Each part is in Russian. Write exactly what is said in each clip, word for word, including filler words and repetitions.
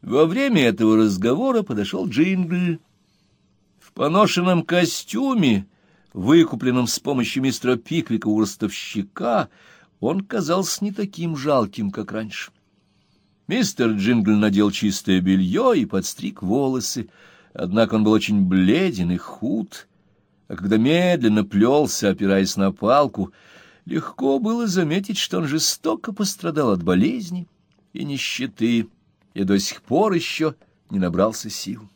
Во время этого разговора подошел Джингл. В поношенном костюме, выкупленном с помощью мистера Пиквика у ростовщика, он казался не таким жалким, как раньше. Мистер Джингл надел чистое белье и подстриг волосы, однако он был очень бледен и худ, а когда медленно плелся, опираясь на палку, легко было заметить, что он жестоко пострадал от болезни и нищеты, и до сих пор еще не набрался сил.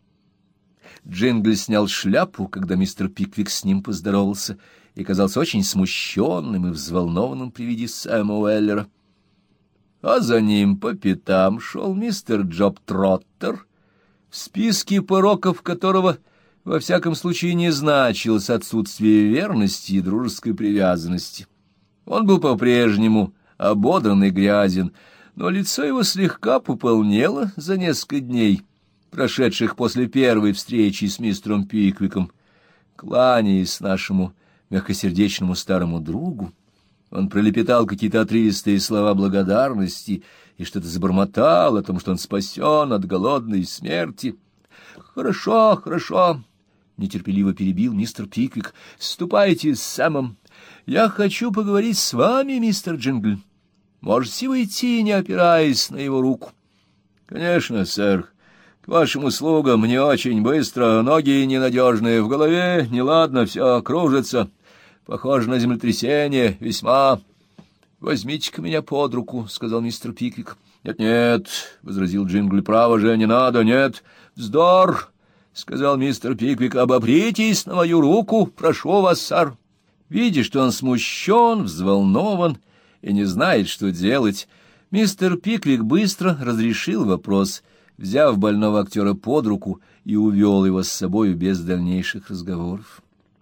Джингл снял шляпу, когда мистер Пиквик с ним поздоровался, и казался очень смущенным и взволнованным при виде Сэма Уэллера. А за ним по пятам шел мистер Джоб Троттер, в списке пороков которого во всяком случае не значилось отсутствие верности и дружеской привязанности. Он был по-прежнему ободран и грязен, но лицо его слегка пополнело за несколько дней, прошедших после первой встречи с мистером Пиквиком. Кланяясь нашему мягкосердечному старому другу, он пролепетал какие-то отрывистые слова благодарности и что-то забормотал о том, что он спасен от голодной смерти. «Хорошо, хорошо», — нетерпеливо перебил мистер Пиквик, — «ступайте с Сэмом. Я хочу поговорить с вами, мистер Джингл. Можете войти, не опираясь на его руку?» «Конечно, сэр. К вашим услугам, не очень быстро, ноги ненадежные, в голове неладно, все кружится. Похоже на землетрясение, весьма. — Возьмите-ка меня под руку, — сказал мистер Пиквик. «Нет, — Нет-нет, — возразил Джингл, — право же, не надо, нет. — Вздор, — сказал мистер Пиквик, — обопритесь на мою руку, прошу вас, сэр. Видя, что он смущен, взволнован и не знает, что делать, мистер Пиквик быстро разрешил вопрос, взяв больного актера под руку и увел его с собою без дальнейших разговоров.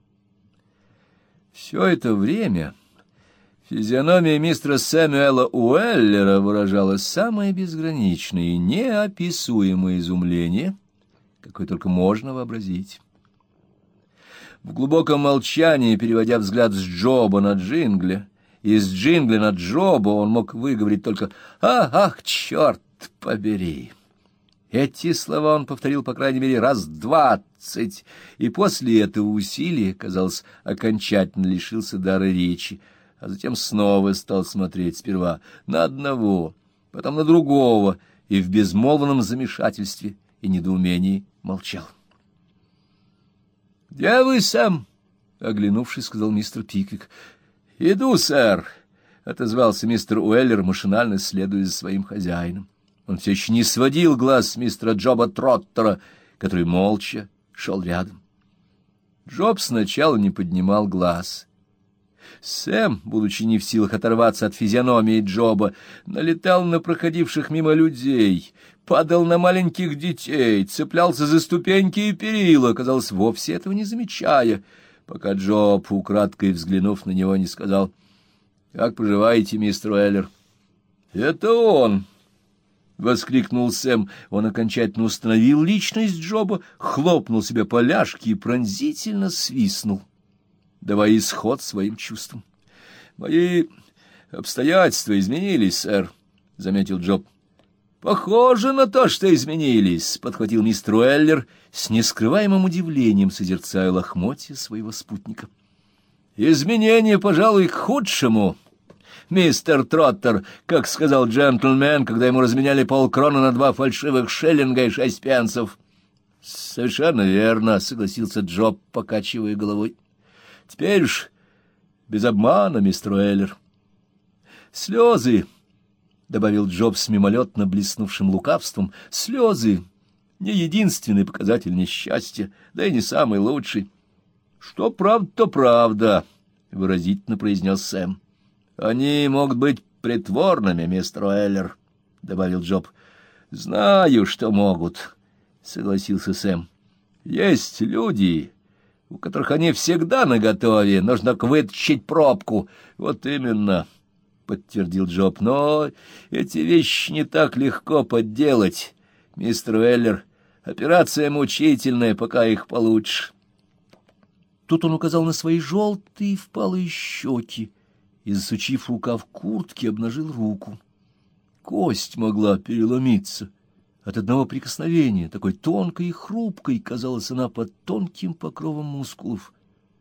Все это время физиономия мистера Сэмюэла Уэллера выражала самое безграничное и неописуемое изумление, какое только можно вообразить. В глубоком молчании, переводя взгляд с Джоба на Джингля, и с Джингля на Джоба, он мог выговорить только «Ах, ах, черт побери!». Эти слова он повторил, по крайней мере, раз двадцать, и после этого усилия, казалось, окончательно лишился дара речи, а затем снова стал смотреть сперва на одного, потом на другого, и в безмолвном замешательстве и недоумении молчал. — Где вы, Сэм? — оглянувшись, сказал мистер Пиквик. — Иду, сэр, — отозвался мистер Уэллер, машинально следуя за своим хозяином. Он все еще не сводил глаз с мистера Джоба Троттера, который молча шел рядом. Джоб сначала не поднимал глаз. Сэм, будучи не в силах оторваться от физиономии Джоба, налетал на проходивших мимо людей, падал на маленьких детей, цеплялся за ступеньки и перила, казалось, вовсе этого не замечая, пока Джоб, украдкой взглянув на него, не сказал: «Как поживаете, мистер Уэллер?» «Это он!» — воскликнул Сэм. Он окончательно установил личность Джоба, хлопнул себя по ляжке и пронзительно свистнул, давая исход своим чувствам. — Мои обстоятельства изменились, сэр, — заметил Джоб. — Похоже на то, что изменились, — подхватил мистер Уэллер, с нескрываемым удивлением созерцая лохмотья своего спутника. — Изменения, пожалуй, к худшему, мистер Троттер, как сказал джентльмен, когда ему разменяли полкрона на два фальшивых шиллинга и шесть пенсов. — Совершенно верно, — согласился Джоб, покачивая головой. — Теперь уж без обмана, мистер Уэллер. — Слезы, — добавил Джоб с мимолетно блеснувшим лукавством, — слезы — не единственный показатель несчастья, да и не самый лучший. — Что правда, то правда, — выразительно произнес Сэм. — Они могут быть притворными, мистер Уэллер, — добавил Джоб. — Знаю, что могут, — согласился Сэм. — Есть люди, у которых они всегда наготове, нужно только вытащить пробку. — Вот именно, — подтвердил Джоб, — но эти вещи не так легко подделать, мистер Уэллер. Операция мучительная, пока их получишь. Тут он указал на свои желтые впалые щеки и, засучив рукав куртки, обнажил руку. Кость могла переломиться, От одного прикосновения, такой тонкой и хрупкой, казалась она под тонким покровом мускулов.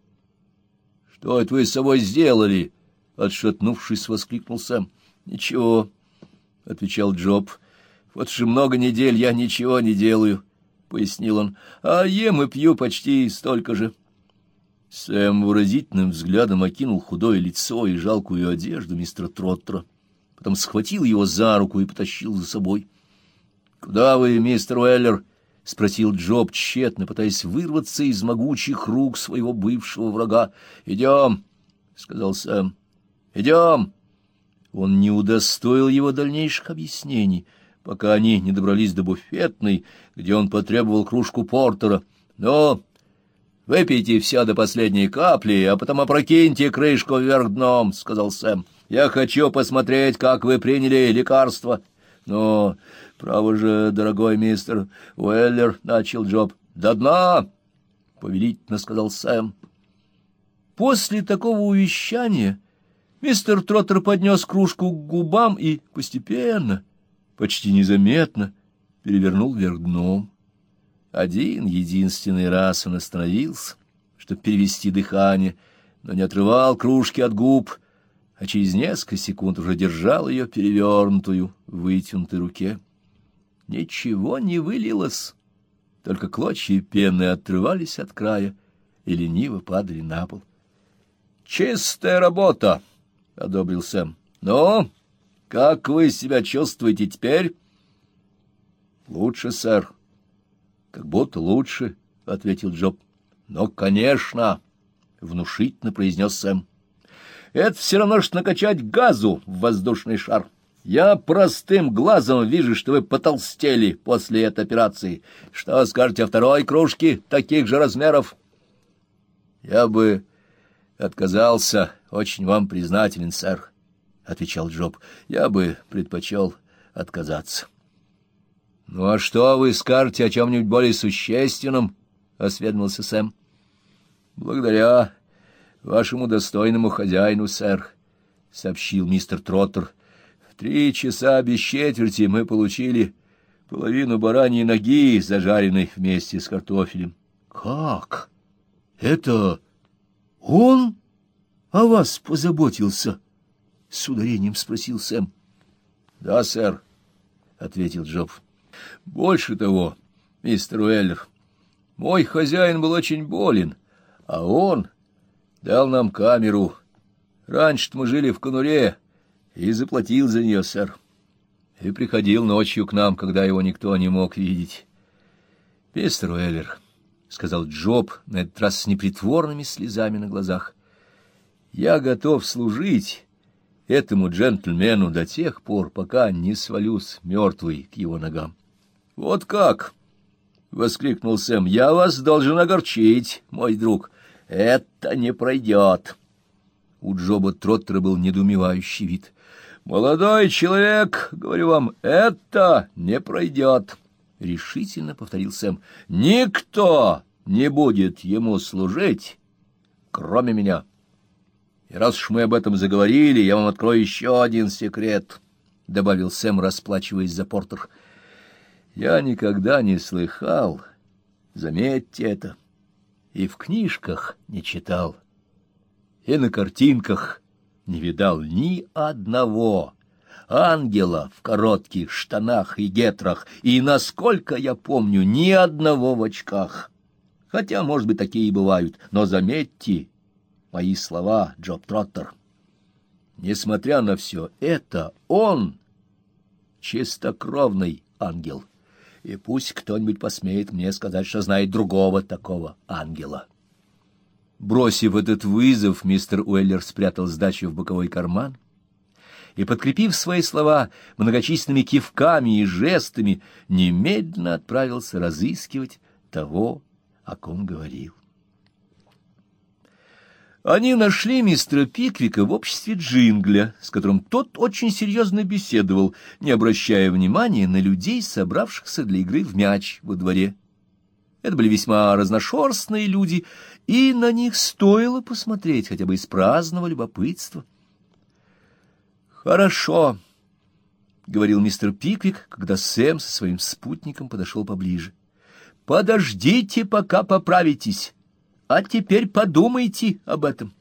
— Что это вы с собой сделали? — отшатнувшись, воскликнул Сэм. — Ничего, — отвечал Джоб. — Вот уже много недель я ничего не делаю, — пояснил он, — а ем и пью почти столько же. Сэм выразительным взглядом окинул худое лицо и жалкую одежду мистера Троттера, потом схватил его за руку и потащил за собой. — Куда вы, мистер Уэллер? — спросил Джоб, тщетно пытаясь вырваться из могучих рук своего бывшего врага. — Идем, — сказал Сэм. — Идем. Он не удостоил его дальнейших объяснений, пока они не добрались до буфетной, где он потребовал кружку портера. — Но выпейте все до последней капли, а потом опрокиньте крышку вверх дном, — сказал Сэм. — Я хочу посмотреть, как вы приняли лекарство. — Но, право же, дорогой мистер Уэллер, — начал Джоб. — До дна, — повелительно сказал Сэм. После такого увещания мистер Троттер поднес кружку к губам и постепенно, почти незаметно, перевернул вверх дном. Один единственный раз он остановился, чтобы перевести дыхание, но не отрывал кружки от губ, а через несколько секунд уже держал ее перевернутую в вытянутой руке. Ничего не вылилось, только клочья пены отрывались от края и лениво падали на пол. — Чистая работа! — одобрил Сэм. — Ну, как вы себя чувствуете теперь? — Лучше, сэр. — Как будто лучше, — ответил Джоб. — Но, конечно, — внушительно произнес Сэм. — Это все равно, что накачать газу в воздушный шар. Я простым глазом вижу, что вы потолстели после этой операции. Что скажете о второй кружке таких же размеров? — Я бы отказался, очень вам признателен, сэр, — отвечал Джоб. — Я бы предпочел отказаться. — Ну, а что вы скажете о чем-нибудь более существенном? — осведомился Сэм. — Благодаря вашему достойному хозяину, сэр, — сообщил мистер Троттер. — В три часа без четверти мы получили половину бараньей ноги, зажаренной вместе с картофелем. — Как? Это он о вас позаботился? — с ударением спросил Сэм. — Да, сэр, — ответил Джоб. — Больше того, мистер Уэллер, мой хозяин был очень болен, а он дал нам камеру. Раньше-то мы жили в конуре, и заплатил за нее, сэр. И приходил ночью к нам, когда его никто не мог видеть. — Мистер Уэллер, — сказал Джоб, на этот раз с непритворными слезами на глазах, — я готов служить этому джентльмену до тех пор, пока не свалюсь мертвый к его ногам. — Вот как! — воскликнул Сэм. — Я вас должен огорчить, мой друг. Это не пройдет. У Джоба Троттера был недоумевающий вид. — Молодой человек, говорю вам, это не пройдет, — решительно повторил Сэм. — Никто не будет ему служить, кроме меня. И раз уж мы об этом заговорили, я вам открою еще один секрет, — добавил Сэм, расплачиваясь за портер. — Я никогда не слыхал, заметьте это, и в книжках не читал, и на картинках не видал ни одного ангела в коротких штанах и гетрах, и, насколько я помню, ни одного в очках. Хотя, может быть, такие и бывают, но заметьте мои слова, Джоб Троттер. Несмотря на все это, он чистокровный ангел, и пусть кто-нибудь посмеет мне сказать, что знает другого такого ангела. Бросив этот вызов, мистер Уэллер спрятал сдачу в боковой карман и, подкрепив свои слова многочисленными кивками и жестами, немедленно отправился разыскивать того, о ком говорил. Они нашли мистера Пиквика в обществе Джингля, с которым тот очень серьезно беседовал, не обращая внимания на людей, собравшихся для игры в мяч во дворе. Это были весьма разношерстные люди, и на них стоило посмотреть хотя бы из праздного любопытства. — Хорошо, — говорил мистер Пиквик, когда Сэм со своим спутником подошел поближе. — Подождите, пока поправитесь, а теперь подумайте об этом.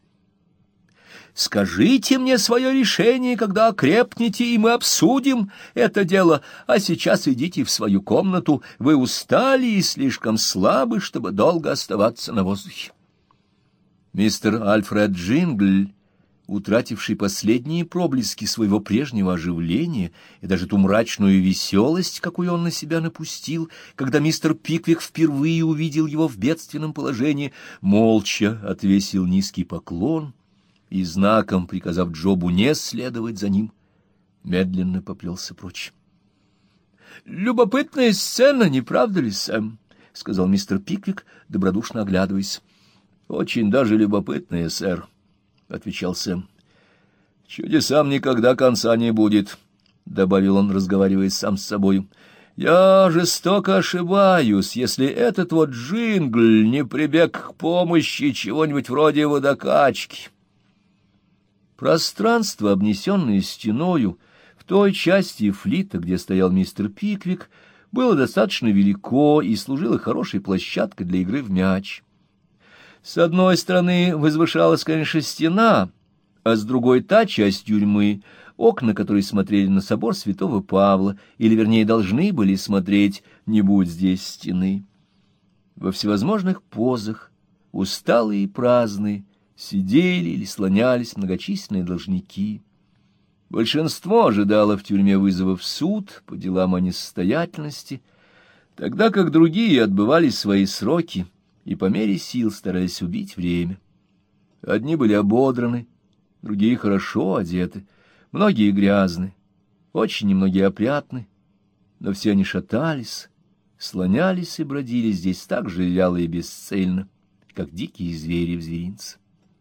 Скажите мне свое решение, когда окрепнете, и мы обсудим это дело, а сейчас идите в свою комнату, вы устали и слишком слабы, чтобы долго оставаться на воздухе. Мистер Альфред Джингль, утративший последние проблески своего прежнего оживления и даже ту мрачную веселость, какую он на себя напустил, когда мистер Пиквик впервые увидел его в бедственном положении, молча отвесил низкий поклон и, знаком приказав Джобу не следовать за ним, медленно поплелся прочь. — Любопытная сцена, не правда ли, Сэм? — сказал мистер Пиквик, добродушно оглядываясь. — Очень даже любопытная, сэр, — отвечал Сэм. — Чудесам никогда конца не будет, — добавил он, разговаривая сам с собою. — Я жестоко ошибаюсь, если этот вот Джингль не прибег к помощи чего-нибудь вроде водокачки. Пространство, обнесенное стеною, в той части флита, где стоял мистер Пиквик, было достаточно велико и служило хорошей площадкой для игры в мяч. С одной стороны возвышалась, конечно, стена, а с другой та часть тюрьмы, окна которой смотрели на собор святого Павла, или, вернее, должны были смотреть, не будь здесь стены. Во всевозможных позах, усталые и праздные, сидели или слонялись многочисленные должники. Большинство ожидало в тюрьме вызова в суд по делам о несостоятельности, тогда как другие отбывали свои сроки и по мере сил старались убить время. Одни были ободраны, другие хорошо одеты, многие грязны, очень немногие опрятны, но все они шатались, слонялись и бродили здесь так же вяло и бесцельно, как дикие звери в зверинце.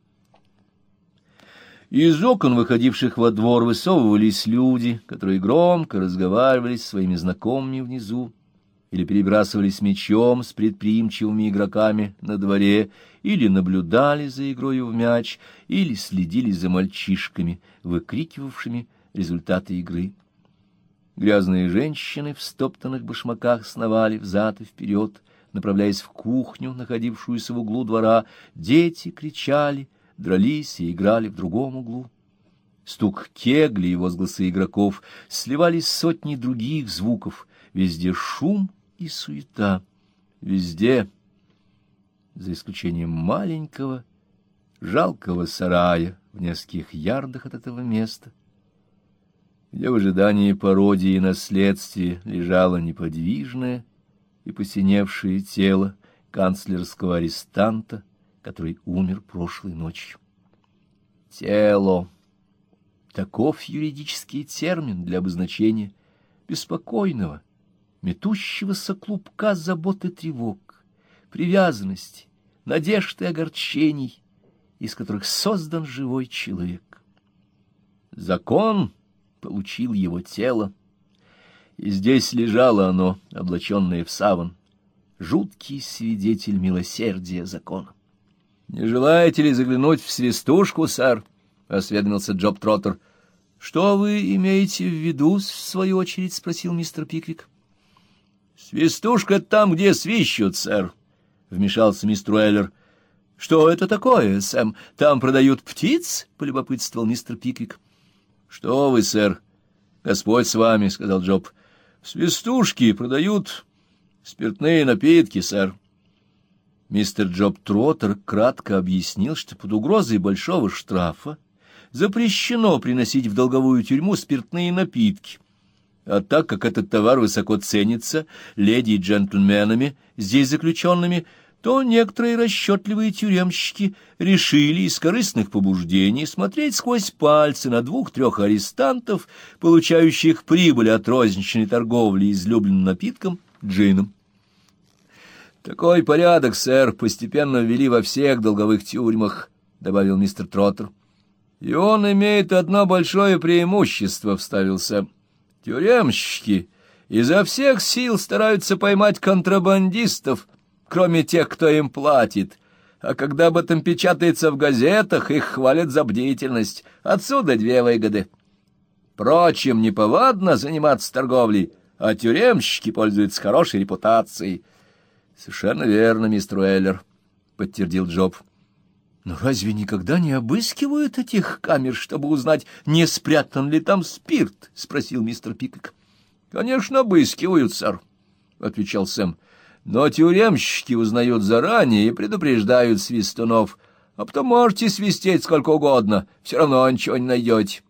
Из окон, выходивших во двор, высовывались люди, которые громко разговаривали с своими знакомыми внизу, или перебрасывались мячом с предприимчивыми игроками на дворе, или наблюдали за игрою в мяч, или следили за мальчишками, выкрикивавшими результаты игры. Грязные женщины в стоптанных башмаках сновали взад и вперед, направляясь в кухню, находившуюся в углу двора. Дети кричали, дрались и играли в другом углу. Стук кегли и возгласы игроков сливались с сотней других звуков. Везде шум и суета. Везде, за исключением маленького, жалкого сарая в нескольких ярдах от этого места, где в ожидании пародии и наследствия лежало неподвижное и посиневшее тело канцлерского арестанта, который умер прошлой ночью. Тело. Таков юридический термин для обозначения беспокойного, метущегося клубка забот и тревог, привязанности, надежд и огорчений, из которых создан живой человек. Закон получил его тело, и здесь лежало оно, облаченное в саван, жуткий свидетель милосердия закона. — Не желаете ли заглянуть в свистушку, сэр? — осведомился Джоб Троттер. — Что вы имеете в виду, — в свою очередь спросил мистер Пиквик. — Свистушка там, где свищут, сэр, — вмешался мистер Уэллер. — Что это такое, Сэм? Там продают птиц? — полюбопытствовал мистер Пиквик. — Что вы, сэр? Господь с вами, — сказал Джоб. — В свистушке продают спиртные напитки, сэр. Мистер Джоб Троттер кратко объяснил, что под угрозой большого штрафа запрещено приносить в долговую тюрьму спиртные напитки. А так как этот товар высоко ценится леди и джентльменами, здесь заключенными, то некоторые расчетливые тюремщики решили из корыстных побуждений смотреть сквозь пальцы на двух-трех арестантов, получающих прибыль от розничной торговли излюбленным напитком джином. «Такой порядок, сэр, постепенно ввели во всех долговых тюрьмах», — добавил мистер Троттер. «И он имеет одно большое преимущество», — вставил Сэм. «Тюремщики изо всех сил стараются поймать контрабандистов, кроме тех, кто им платит, а когда об этом печатается в газетах, их хвалят за бдительность. Отсюда две выгоды». Впрочем, неповадно заниматься торговлей, а тюремщики пользуются хорошей репутацией. — Совершенно верно, мистер Уэллер, — подтвердил Джоб. — Но разве никогда не обыскивают этих камер, чтобы узнать, не спрятан ли там спирт? — спросил мистер Пиквик. — Конечно, обыскивают, сэр, — отвечал Сэм. — Но тюремщики узнают заранее и предупреждают свистунов, а потом можете свистеть сколько угодно, все равно ничего не найдете.